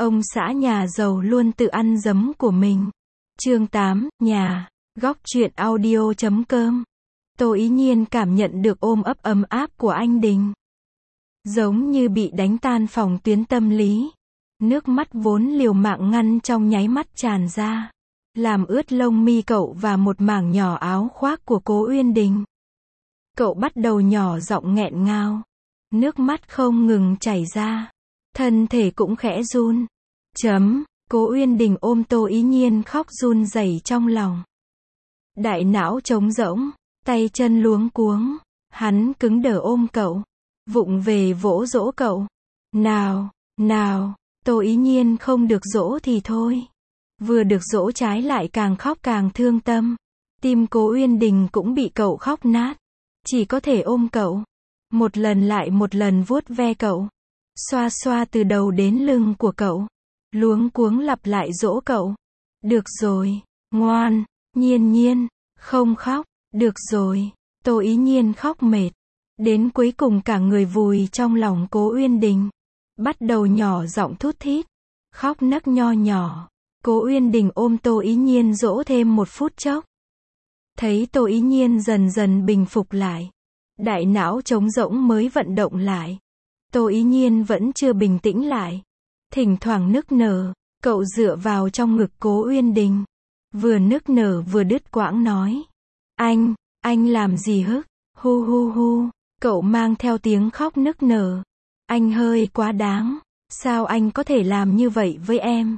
Ông xã nhà giàu luôn tự ăn giấm của mình. Chương 8, nhà. Góc truyện audio.com. Tô Ý Nhiên cảm nhận được ôm ấp ấm áp của anh Đình. Giống như bị đánh tan phòng tuyến tâm lý. Nước mắt vốn liều mạng ngăn trong nháy mắt tràn ra, làm ướt lông mi cậu và một mảng nhỏ áo khoác của Cố Uyên Đình. Cậu bắt đầu nhỏ giọng nghẹn ngào. Nước mắt không ngừng chảy ra. Thân thể cũng khẽ run. Cố Uyên Đình ôm Tô Ý Nhiên khóc run rẩy trong lòng. Đại não trống rỗng, tay chân luống cuống. Hắn cứng đờ ôm cậu, vụng về vỗ dỗ cậu. Nào, Tô Ý Nhiên không được dỗ thì thôi. Vừa được dỗ trái lại càng khóc càng thương tâm. Tim Cố Uyên Đình cũng bị cậu khóc nát. Chỉ có thể ôm cậu. Một lần lại một lần vuốt ve cậu. Xoa xoa từ đầu đến lưng của cậu. Luống cuống lặp lại dỗ cậu. Được rồi, ngoan, Nhiên, không khóc, được rồi. Tô Ý Nhiên khóc mệt. Đến cuối cùng cả người vùi trong lòng Cố Uyên Đình. Bắt đầu nhỏ giọng thút thít. Khóc nấc nho nhỏ. Cố Uyên Đình ôm Tô Ý Nhiên dỗ thêm một phút chốc. Thấy Tô Ý Nhiên dần dần bình phục lại. Đại não trống rỗng mới vận động lại. Tô Ý Nhiên vẫn chưa bình tĩnh lại. Thỉnh thoảng nức nở, cậu dựa vào trong ngực Cố Uyên Đình. Vừa nức nở vừa đứt quãng nói. Anh làm gì hức? Hu, cậu mang theo tiếng khóc nức nở. Anh hơi quá đáng. Sao anh có thể làm như vậy với em?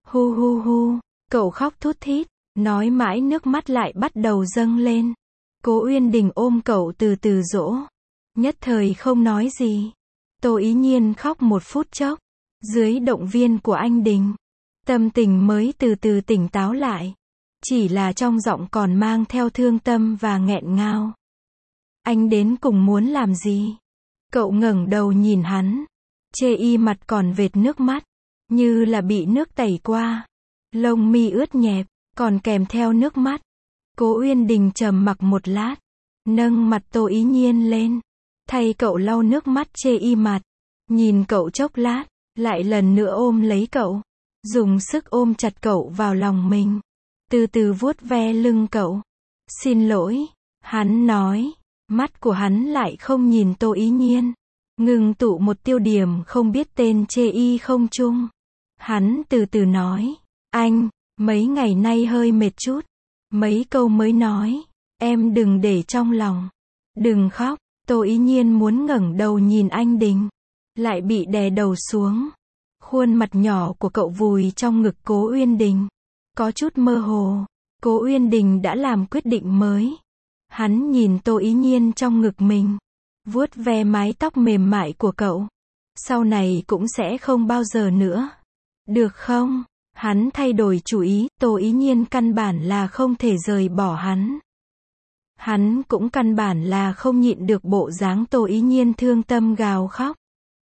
Hu, cậu khóc thút thít, nói mãi nước mắt lại bắt đầu dâng lên. Cố Uyên Đình ôm cậu từ từ dỗ. Nhất thời không nói gì. Tô Ý Nhiên khóc một phút chốc. Dưới động viên của anh Đình, tâm tình mới từ từ tỉnh táo lại. Chỉ là trong giọng còn mang theo thương tâm và nghẹn ngào. Anh đến cùng muốn làm gì? Cậu ngẩng đầu nhìn hắn. Chê y mặt còn vệt nước mắt, như là bị nước tẩy qua. Lông mi ướt nhẹp, còn kèm theo nước mắt. Cố Uyên Đình trầm mặc một lát, nâng mặt Tô Ý Nhiên lên, thay cậu lau nước mắt chê y mặt. Nhìn cậu chốc lát, lại lần nữa ôm lấy cậu, dùng sức ôm chặt cậu vào lòng mình, từ từ vuốt ve lưng cậu. Xin lỗi, hắn nói. Mắt của hắn lại không nhìn Tô Ý Nhiên, ngừng tụ một tiêu điểm không biết tên chê y không chung. Hắn từ từ nói. Anh, mấy ngày nay hơi mệt chút. Mấy câu mới nói. Em đừng để trong lòng. Đừng khóc. Tô Ý Nhiên muốn ngẩng đầu nhìn anh Đình, lại bị đè đầu xuống. Khuôn mặt nhỏ của cậu vùi trong ngực Cố Uyên Đình, có chút mơ hồ. Cố Uyên Đình đã làm quyết định mới. Hắn nhìn Tô Ý Nhiên trong ngực mình, vuốt ve mái tóc mềm mại của cậu. Sau này cũng sẽ không bao giờ nữa. Được không? Hắn thay đổi chủ ý. Tô Ý Nhiên căn bản là không thể rời bỏ hắn. Hắn cũng căn bản là không nhịn được bộ dáng Tô Ý Nhiên thương tâm gào khóc.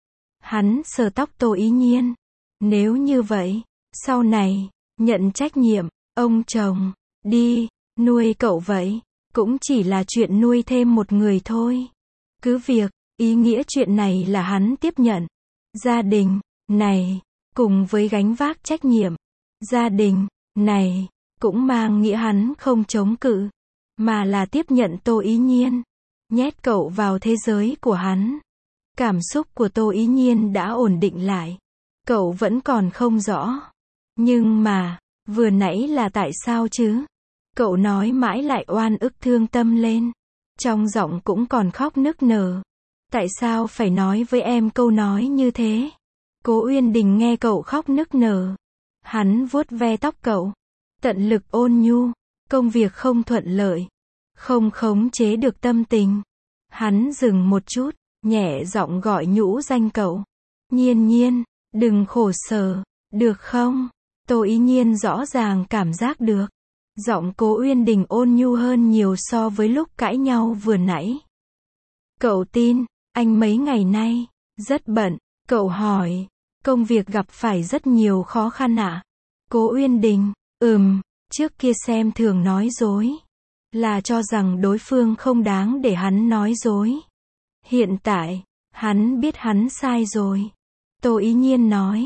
Hắn sờ tóc Tô Ý Nhiên. Nếu như vậy, sau này, nhận trách nhiệm, ông chồng, đi, nuôi cậu vậy, cũng chỉ là chuyện nuôi thêm một người thôi. Cứ việc, ý nghĩa chuyện này là hắn tiếp nhận. Gia đình này, cùng với gánh vác trách nhiệm, gia đình này, cũng mang nghĩa hắn không chống cự, mà là tiếp nhận Tô Ý Nhiên, nhét cậu vào thế giới của hắn. Cảm xúc của Tô Ý Nhiên đã ổn định lại. Cậu vẫn còn không rõ. Nhưng mà, vừa nãy là tại sao chứ? Cậu nói mãi lại oan ức thương tâm lên. Trong giọng cũng còn khóc nức nở. Tại sao phải nói với em câu nói như thế? Cố Uyên Đình nghe cậu khóc nức nở. Hắn vuốt ve tóc cậu, tận lực ôn nhu. Công việc không thuận lợi, không khống chế được tâm tình. Hắn dừng một chút, nhẹ giọng gọi nhũ danh cậu. Nhiên, đừng khổ sở, được không? Tô Ý Nhiên rõ ràng cảm giác được. Giọng Cố Uyên Đình ôn nhu hơn nhiều so với lúc cãi nhau vừa nãy. Cậu tin, anh mấy ngày nay, rất bận. Cậu hỏi, công việc gặp phải rất nhiều khó khăn ạ? Cố Uyên Đình, trước kia xem thường nói dối. Là cho rằng đối phương không đáng để hắn nói dối. Hiện tại, hắn biết hắn sai rồi. Tô Ý Nhiên nói,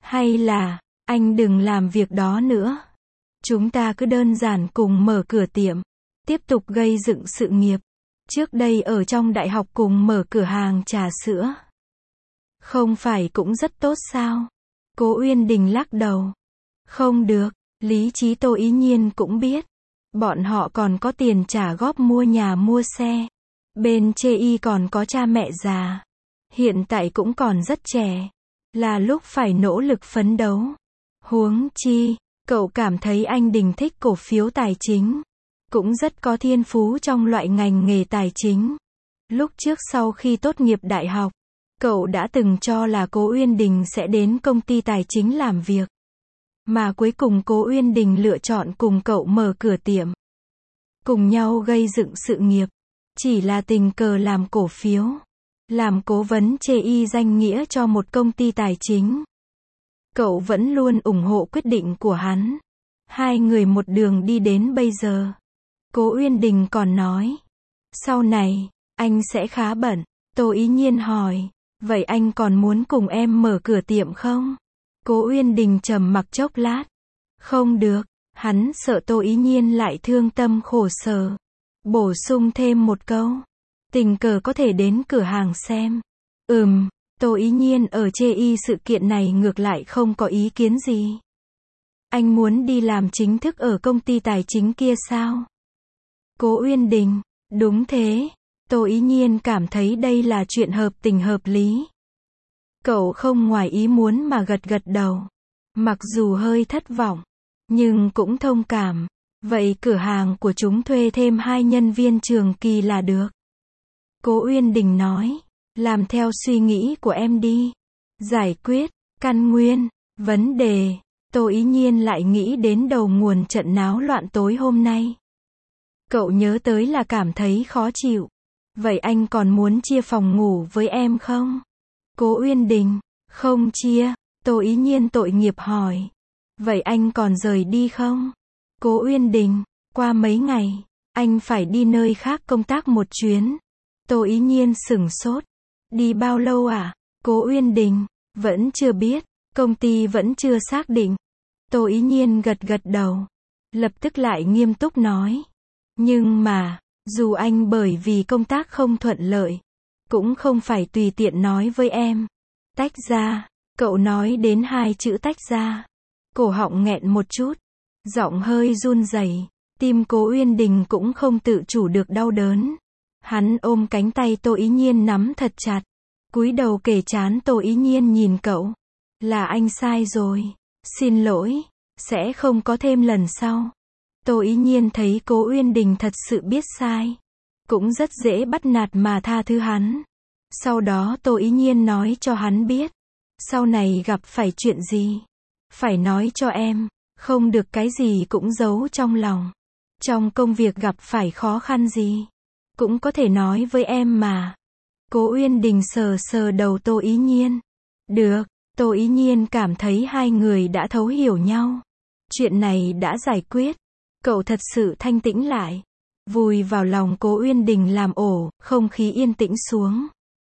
Hay là, anh đừng làm việc đó nữa. Chúng ta cứ đơn giản cùng mở cửa tiệm, tiếp tục gây dựng sự nghiệp. Trước đây ở trong đại học cùng mở cửa hàng trà sữa. Không phải cũng rất tốt sao? Cố Uyên Đình lắc đầu. Không được, lý trí Tô Ý Nhiên cũng biết. Bọn họ còn có tiền trả góp mua nhà mua xe. Bên chê y còn có cha mẹ già. Hiện tại cũng còn rất trẻ. Là lúc phải nỗ lực phấn đấu. Huống chi, cậu cảm thấy anh Đình thích cổ phiếu tài chính. Cũng rất có thiên phú trong loại ngành nghề tài chính. Lúc trước sau khi tốt nghiệp đại học, cậu đã từng cho là Cố Uyên Đình sẽ đến công ty tài chính làm việc. Mà cuối cùng Cố Uyên Đình lựa chọn cùng cậu mở cửa tiệm. Cùng nhau gây dựng sự nghiệp. Chỉ là tình cờ làm cổ phiếu. Làm cố vấn chê y danh nghĩa cho một công ty tài chính. Cậu vẫn luôn ủng hộ quyết định của hắn. Hai người một đường đi đến bây giờ. Cố Uyên Đình còn nói. Sau này, anh sẽ khá bận. Tô Ý Nhiên hỏi. Vậy anh còn muốn cùng em mở cửa tiệm không? Cố Uyên Đình trầm mặc chốc lát. Không được. Hắn sợ Tô Ý Nhiên lại thương tâm khổ sở. Bổ sung thêm một câu. Tình cờ có thể đến cửa hàng xem. Tô Ý Nhiên ở chê y sự kiện này ngược lại không có ý kiến gì. Anh muốn đi làm chính thức ở công ty tài chính kia sao? Cố Uyên Đình, đúng thế. Tô Ý Nhiên cảm thấy đây là chuyện hợp tình hợp lý. Cậu không ngoài ý muốn mà gật gật đầu. Mặc dù hơi thất vọng, nhưng cũng thông cảm. Vậy cửa hàng của chúng thuê thêm 2 nhân viên trường kỳ là được. Cố Uyên Đình nói, làm theo suy nghĩ của em đi. Giải quyết căn nguyên vấn đề. Tô Ý Nhiên lại nghĩ đến đầu nguồn trận náo loạn tối hôm nay. Cậu nhớ tới là cảm thấy khó chịu. Vậy anh còn muốn chia phòng ngủ với em không? Cố Uyên Đình, không chia. Tô Ý Nhiên tội nghiệp hỏi. Vậy anh còn rời đi không? Cố Uyên Đình, qua mấy ngày, anh phải đi nơi khác công tác một chuyến. Tô Ý Nhiên sửng sốt. Đi bao lâu à? Cố Uyên Đình, vẫn chưa biết, công ty vẫn chưa xác định. Tô Ý Nhiên gật gật đầu. Lập tức lại nghiêm túc nói. Nhưng mà, dù anh bởi vì công tác không thuận lợi, cũng không phải tùy tiện nói với em. Tách ra, cậu nói đến 2 chữ tách ra. Cổ họng nghẹn một chút, giọng hơi run rẩy, tim Cố Uyên Đình cũng không tự chủ được đau đớn. Hắn ôm cánh tay Tô Ý Nhiên nắm thật chặt, cúi đầu kề trán Tô Ý Nhiên nhìn cậu. Là anh sai rồi, xin lỗi, sẽ không có thêm lần sau. Tô Ý Nhiên thấy Cố Uyên Đình thật sự biết sai, cũng rất dễ bắt nạt mà tha thứ hắn. Sau đó Tô Ý Nhiên nói cho hắn biết, sau này gặp phải chuyện gì, phải nói cho em, không được cái gì cũng giấu trong lòng. Trong công việc gặp phải khó khăn gì, cũng có thể nói với em mà. Cố Uyên Đình sờ sờ đầu Tô Ý Nhiên. Được, Tô Ý Nhiên cảm thấy hai người đã thấu hiểu nhau. Chuyện này đã giải quyết. Cậu thật sự thanh tĩnh lại. Vùi vào lòng Cố Uyên Đình làm ổ, không khí yên tĩnh xuống.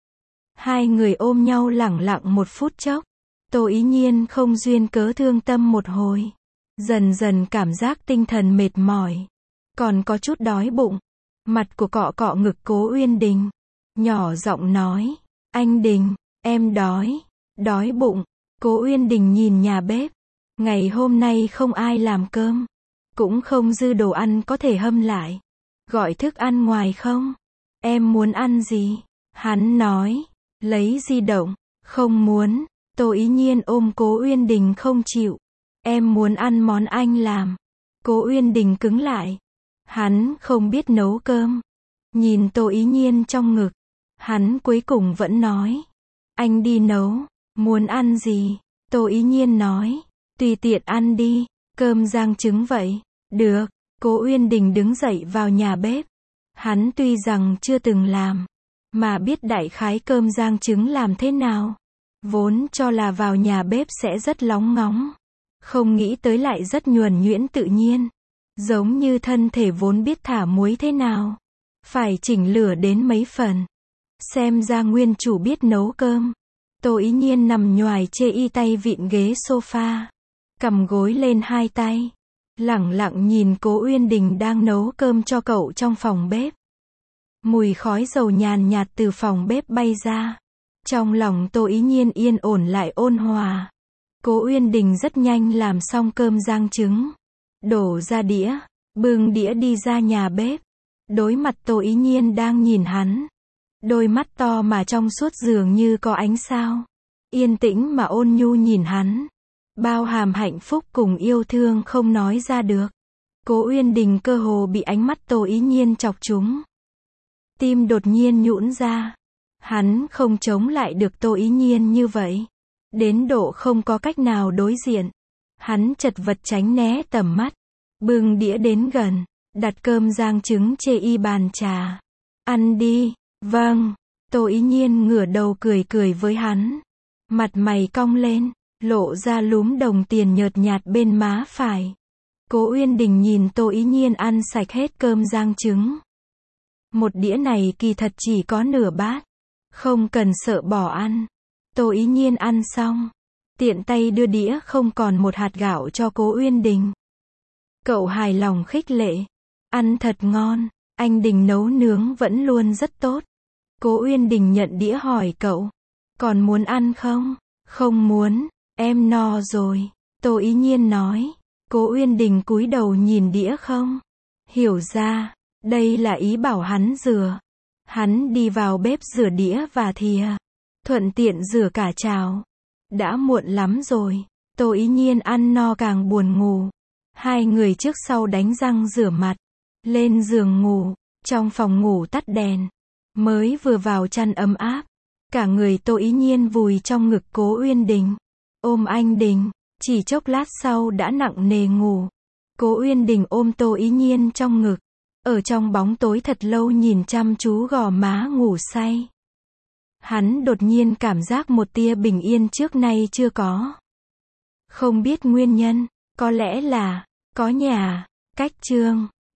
Hai người ôm nhau lẳng lặng một phút chốc. Tô Ý Nhiên không duyên cớ thương tâm một hồi. Dần dần cảm giác tinh thần mệt mỏi. Còn có chút đói bụng. Mặt của cọ cọ ngực Cố Uyên Đình. Nhỏ giọng nói. Anh Đình, em đói. Đói bụng. Cố Uyên Đình nhìn nhà bếp. Ngày hôm nay không ai làm cơm. Cũng không dư đồ ăn có thể hâm lại. Gọi thức ăn ngoài không? Em muốn ăn gì? Hắn nói. Lấy di động. Không muốn. Tô Ý Nhiên ôm Cố Uyên Đình không chịu. Em muốn ăn món anh làm. Cố Uyên Đình cứng lại. Hắn không biết nấu cơm. Nhìn Tô Ý Nhiên trong ngực. Hắn cuối cùng vẫn nói. Anh đi nấu. Muốn ăn gì? Tô Ý Nhiên nói. Tùy tiện ăn đi. Cơm rang trứng vậy. Được. Cố Uyên Đình đứng dậy vào nhà bếp. Hắn tuy rằng chưa từng làm, mà biết đại khái cơm rang trứng làm thế nào. Vốn cho là vào nhà bếp sẽ rất lóng ngóng. Không nghĩ tới lại rất nhuần nhuyễn tự nhiên. Giống như thân thể vốn biết thả muối thế nào. Phải chỉnh lửa đến mấy phần. Xem ra nguyên chủ biết nấu cơm. Tô Ý Nhiên nằm nhoài chê y tay vịn ghế sofa, cầm gối lên hai tay, lẳng lặng nhìn Cố Uyên Đình đang nấu cơm cho cậu trong phòng bếp. Mùi khói dầu nhàn nhạt từ phòng bếp bay ra. Trong lòng Tô Ý Nhiên yên ổn lại ôn hòa. Cố Uyên Đình rất nhanh làm xong cơm rang trứng, đổ ra đĩa, bưng đĩa đi ra nhà bếp. Đối mặt Tô Ý Nhiên đang nhìn hắn. Đôi mắt to mà trong suốt dường như có ánh sao. Yên tĩnh mà ôn nhu nhìn hắn. Bao hàm hạnh phúc cùng yêu thương không nói ra được. Cố Uyên Đình cơ hồ bị ánh mắt Tô Ý Nhiên chọc trúng. Tim đột nhiên nhũn ra. Hắn không chống lại được Tô Ý Nhiên như vậy. Đến độ không có cách nào đối diện. Hắn chật vật tránh né tầm mắt. Bưng đĩa đến gần, đặt cơm rang trứng chê y bàn trà. Ăn đi. Vâng. Tô Ý Nhiên ngửa đầu cười cười với hắn. Mặt mày cong lên, lộ ra lúm đồng tiền nhợt nhạt bên má phải. Cố Uyên Đình nhìn Tô Ý Nhiên ăn sạch hết cơm rang trứng. Một đĩa này kỳ thật chỉ có nửa bát. Không cần sợ bỏ ăn. Tô Ý Nhiên ăn xong, tiện tay đưa đĩa không còn một hạt gạo cho Cố Uyên Đình. Cậu hài lòng khích lệ. Ăn thật ngon, anh Đình nấu nướng vẫn luôn rất tốt. Cố Uyên Đình nhận đĩa hỏi cậu. Còn muốn ăn không? Không muốn, em no rồi. Tô Ý Nhiên nói. Cố Uyên Đình cúi đầu nhìn đĩa không? Hiểu ra, đây là ý bảo hắn rửa. Hắn đi vào bếp rửa đĩa và thìa. Thuận tiện rửa cả chảo. Đã muộn lắm rồi. Tô Ý Nhiên ăn no càng buồn ngủ. Hai người trước sau đánh răng rửa mặt. Lên giường ngủ. Trong phòng ngủ tắt đèn. Mới vừa vào chăn ấm áp. Cả người Tô Ý Nhiên vùi trong ngực Cố Uyên Đình. Ôm anh Đình. Chỉ chốc lát sau đã nặng nề ngủ. Cố Uyên Đình ôm Tô Ý Nhiên trong ngực. Ở trong bóng tối thật lâu nhìn chăm chú gò má ngủ say. Hắn đột nhiên cảm giác một tia bình yên trước nay chưa có. Không biết nguyên nhân, có lẽ là, có nhà, cách chương.